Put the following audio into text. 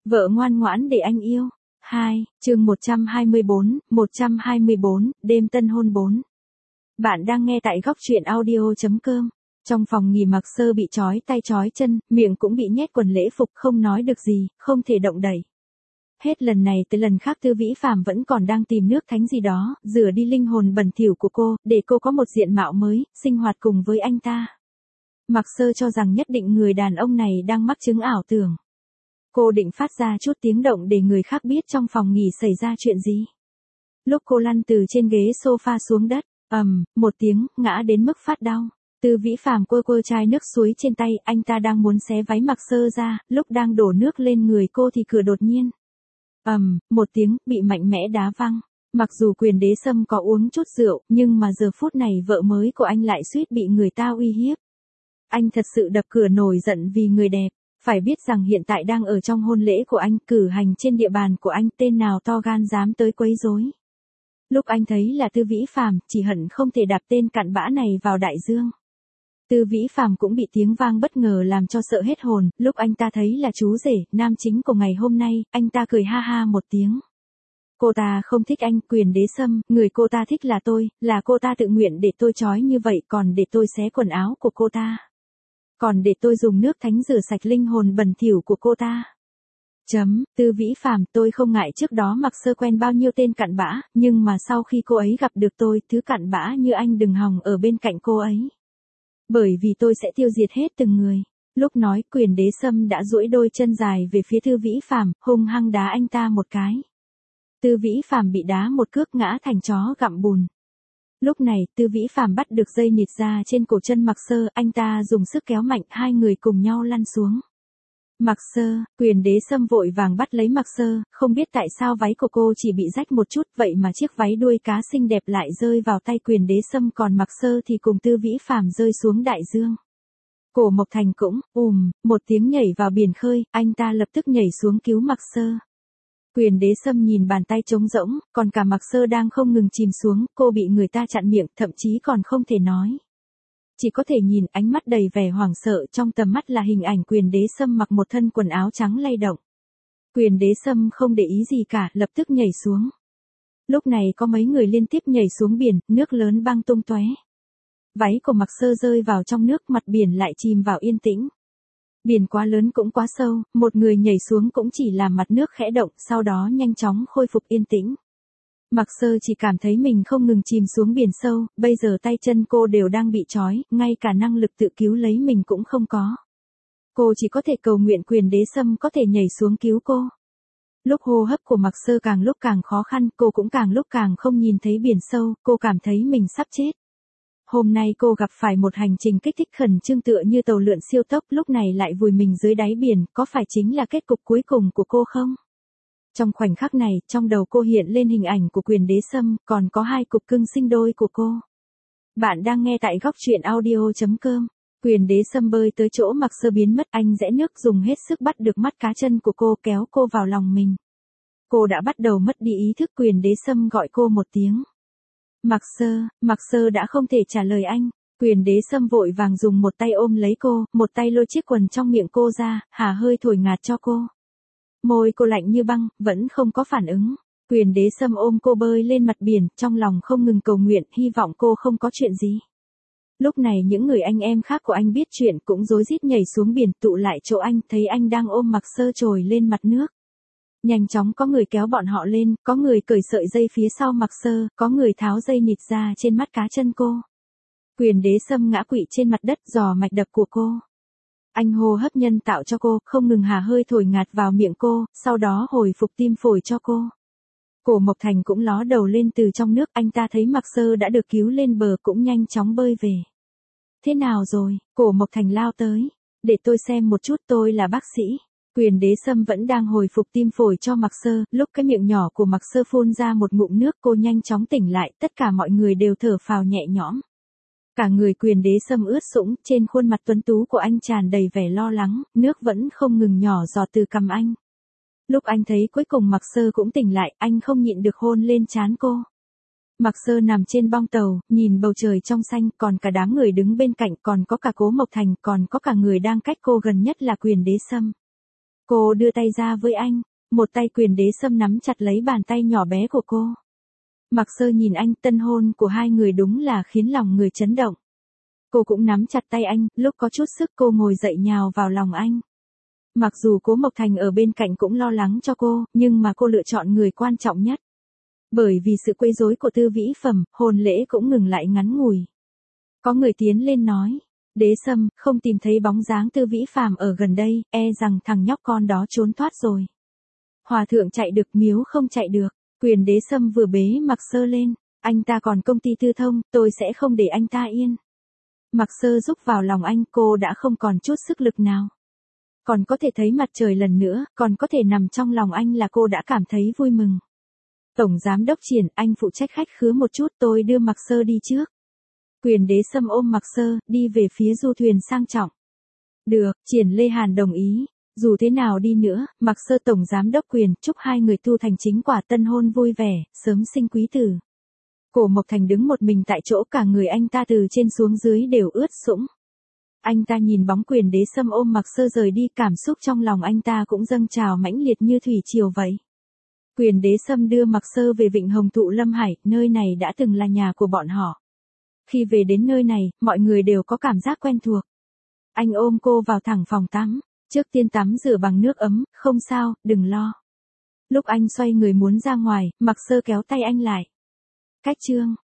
Vợ ngoan ngoãn để anh yêu. 2, chương 124, đêm tân hôn 4. Bạn đang nghe tại góc truyện audio.com. Trong phòng nghỉ Mạc Sơ bị trói tay trói chân, miệng cũng bị nhét quần lễ phục, không nói được gì, không thể động đậy. Hết lần này tới lần khác Tư Vĩ Phàm vẫn còn đang tìm nước thánh gì đó, rửa đi linh hồn bẩn thỉu của cô, để cô có một diện mạo mới, sinh hoạt cùng với anh ta. Mạc Sơ cho rằng nhất định người đàn ông này đang mắc chứng ảo tưởng. Cô định phát ra chút tiếng động để người khác biết trong phòng nghỉ xảy ra chuyện gì. Lúc cô lăn từ trên ghế sofa xuống đất, một tiếng, ngã đến mức phát đau. Tư Vĩ Phàm quơ chai nước suối trên tay, anh ta đang muốn xé váy Mạc Sơ ra, lúc đang đổ nước lên người cô thì cửa đột nhiên. Một tiếng, bị mạnh mẽ đá văng. Mặc dù Quyền Đế Sâm có uống chút rượu, nhưng mà giờ phút này vợ mới của anh lại suýt bị người ta uy hiếp. Anh thật sự đập cửa nổi giận vì người đẹp. Phải biết rằng hiện tại đang ở trong hôn lễ của anh, cử hành trên địa bàn của anh, tên nào to gan dám tới quấy rối. Lúc anh thấy là Tư Vĩ Phàm, chỉ hận không thể đạp tên cặn bã này vào đại dương. Tư Vĩ Phàm cũng bị tiếng vang bất ngờ làm cho sợ hết hồn, lúc anh ta thấy là chú rể, nam chính của ngày hôm nay, anh ta cười ha ha một tiếng. Cô ta không thích anh, Quyền Đế Sâm, người cô ta thích là tôi, là cô ta tự nguyện để tôi trói như vậy, còn để tôi xé quần áo của cô ta. Còn để tôi dùng nước thánh rửa sạch linh hồn bẩn thỉu của cô ta. Tư Vĩ Phàm, tôi không ngại trước đó Mạc Sơ quen bao nhiêu tên cặn bã, nhưng mà sau khi cô ấy gặp được tôi, thứ cặn bã như anh đừng hòng ở bên cạnh cô ấy. Bởi vì tôi sẽ tiêu diệt hết từng người. Lúc nói, Quyền Đế Sâm đã duỗi đôi chân dài về phía Tư Vĩ Phàm, hung hăng đá anh ta một cái. Tư Vĩ Phàm bị đá một cước ngã thành chó gặm bùn. Lúc này, Tư Vĩ Phàm bắt được dây nịt ra trên cổ chân Mạc Sơ, anh ta dùng sức kéo mạnh, hai người cùng nhau lăn xuống. Mạc Sơ, Quyền Đế Sâm vội vàng bắt lấy Mạc Sơ, không biết tại sao váy của cô chỉ bị rách một chút, vậy mà chiếc váy đuôi cá xinh đẹp lại rơi vào tay Quyền Đế Sâm, còn Mạc Sơ thì cùng Tư Vĩ Phàm rơi xuống đại dương. Cổ Mộc Thành cũng, một tiếng nhảy vào biển khơi, anh ta lập tức nhảy xuống cứu Mạc Sơ. Quyền Đế Sâm nhìn bàn tay trống rỗng, còn cả Mạc Sơ đang không ngừng chìm xuống, cô bị người ta chặn miệng, thậm chí còn không thể nói. Chỉ có thể nhìn, ánh mắt đầy vẻ hoảng sợ, trong tầm mắt là hình ảnh Quyền Đế Sâm mặc một thân quần áo trắng lay động. Quyền Đế Sâm không để ý gì cả, lập tức nhảy xuống. Lúc này có mấy người liên tiếp nhảy xuống biển, nước lớn băng tung tóe. Váy của Mạc Sơ rơi vào trong nước, mặt biển lại chìm vào yên tĩnh. Biển quá lớn cũng quá sâu, một người nhảy xuống cũng chỉ làm mặt nước khẽ động, sau đó nhanh chóng khôi phục yên tĩnh. Mạc Sơ chỉ cảm thấy mình không ngừng chìm xuống biển sâu, bây giờ tay chân cô đều đang bị trói, ngay cả năng lực tự cứu lấy mình cũng không có. Cô chỉ có thể cầu nguyện Quyền Đế Sâm có thể nhảy xuống cứu cô. Lúc hô hấp của Mạc Sơ càng lúc càng khó khăn, cô cũng càng lúc càng không nhìn thấy biển sâu, cô cảm thấy mình sắp chết. Hôm nay cô gặp phải một hành trình kích thích khẩn trương tựa như tàu lượn siêu tốc, lúc này lại vùi mình dưới đáy biển, có phải chính là kết cục cuối cùng của cô không? Trong khoảnh khắc này, trong đầu cô hiện lên hình ảnh của Quyền Đế Sâm, còn có hai cục cưng sinh đôi của cô. Bạn đang nghe tại góc truyện audio.com. Quyền Đế Sâm bơi tới chỗ Mạc Sơ biến mất, anh rẽ nước dùng hết sức bắt được mắt cá chân của cô, kéo cô vào lòng mình. Cô đã bắt đầu mất đi ý thức, Quyền Đế Sâm gọi cô một tiếng. Mạc Sơ đã không thể trả lời anh. Quyền Đế Sâm vội vàng dùng một tay ôm lấy cô, một tay lôi chiếc quần trong miệng cô ra, hả hơi thổi ngạt cho cô. Môi cô lạnh như băng, vẫn không có phản ứng. Quyền Đế Sâm ôm cô bơi lên mặt biển, trong lòng không ngừng cầu nguyện, hy vọng cô không có chuyện gì. Lúc này những người anh em khác của anh biết chuyện cũng rối rít nhảy xuống biển, tụ lại chỗ anh, thấy anh đang ôm Mạc Sơ trồi lên mặt nước. Nhanh chóng có người kéo bọn họ lên, có người cởi sợi dây phía sau Mạc Sơ, có người tháo dây nịt ra trên mắt cá chân cô. Quyền Đế Sâm ngã quỵ trên mặt đất, dò mạch đập của cô. Anh hô hấp nhân tạo cho cô, không ngừng hả hơi thổi ngạt vào miệng cô, sau đó hồi phục tim phổi cho cô. Cổ Mộc Thành cũng ló đầu lên từ trong nước, anh ta thấy Mạc Sơ đã được cứu lên bờ cũng nhanh chóng bơi về. Thế nào rồi? Cổ Mộc Thành lao tới. Để tôi xem một chút, tôi là bác sĩ. Quyền Đế Sâm vẫn đang hồi phục tim phổi cho Mạc Sơ, lúc cái miệng nhỏ của Mạc Sơ phun ra một ngụm nước, cô nhanh chóng tỉnh lại, tất cả mọi người đều thở phào nhẹ nhõm. Cả người Quyền Đế Sâm ướt sũng, trên khuôn mặt tuấn tú của anh tràn đầy vẻ lo lắng, nước vẫn không ngừng nhỏ giọt từ cằm anh. Lúc anh thấy cuối cùng Mạc Sơ cũng tỉnh lại, anh không nhịn được hôn lên trán cô. Mạc Sơ nằm trên bong tàu, nhìn bầu trời trong xanh, còn cả đám người đứng bên cạnh, còn có cả Cố Mộc Thành, còn có cả người đang cách cô gần nhất là Quyền Đế Sâm. Cô đưa tay ra với anh, một tay Quyền Đế Sâm nắm chặt lấy bàn tay nhỏ bé của cô. Mạc Sơ nhìn anh, tân hôn của hai người đúng là khiến lòng người chấn động. Cô cũng nắm chặt tay anh, lúc có chút sức cô ngồi dậy nhào vào lòng anh. Mặc dù Cố Mộc Thành ở bên cạnh cũng lo lắng cho cô, nhưng mà cô lựa chọn người quan trọng nhất. Bởi vì sự quấy rối của Tư Vĩ Phẩm, hôn lễ cũng ngừng lại ngắn ngủi. Có người tiến lên nói, Đế Sâm, không tìm thấy bóng dáng Tư Vĩ Phàm ở gần đây, e rằng thằng nhóc con đó trốn thoát rồi. Hòa thượng chạy được, miếu không chạy được. Quyền Đế Sâm vừa bế Mạc Sơ lên, anh ta còn công ty tư thông, tôi sẽ không để anh ta yên. Mạc Sơ rúc vào lòng anh, cô đã không còn chút sức lực nào. Còn có thể thấy mặt trời lần nữa, còn có thể nằm trong lòng anh là cô đã cảm thấy vui mừng. Tổng Giám đốc Triển, anh phụ trách khách khứa một chút, tôi đưa Mạc Sơ đi trước. Quyền Đế Sâm ôm Mạc Sơ, đi về phía du thuyền sang trọng. Được, Triển Lê Hàn đồng ý. Dù thế nào đi nữa, Mạc Sơ Tổng Giám đốc Quyền, chúc hai người tu thành chính quả tân hôn vui vẻ, sớm sinh quý tử. Cổ Mộc Thành đứng một mình tại chỗ, cả người anh ta từ trên xuống dưới đều ướt sũng. Anh ta nhìn bóng Quyền Đế Sâm ôm Mạc Sơ rời đi, cảm xúc trong lòng anh ta cũng dâng trào mãnh liệt như thủy triều vậy. Quyền Đế Sâm đưa Mạc Sơ về Vịnh Hồng Thụ Lâm Hải, nơi này đã từng là nhà của bọn họ. Khi về đến nơi này, mọi người đều có cảm giác quen thuộc. Anh ôm cô vào thẳng phòng tắm, trước tiên tắm rửa bằng nước ấm, không sao, đừng lo. Lúc anh xoay người muốn ra ngoài, Mạc Sơ kéo tay anh lại. Cách chương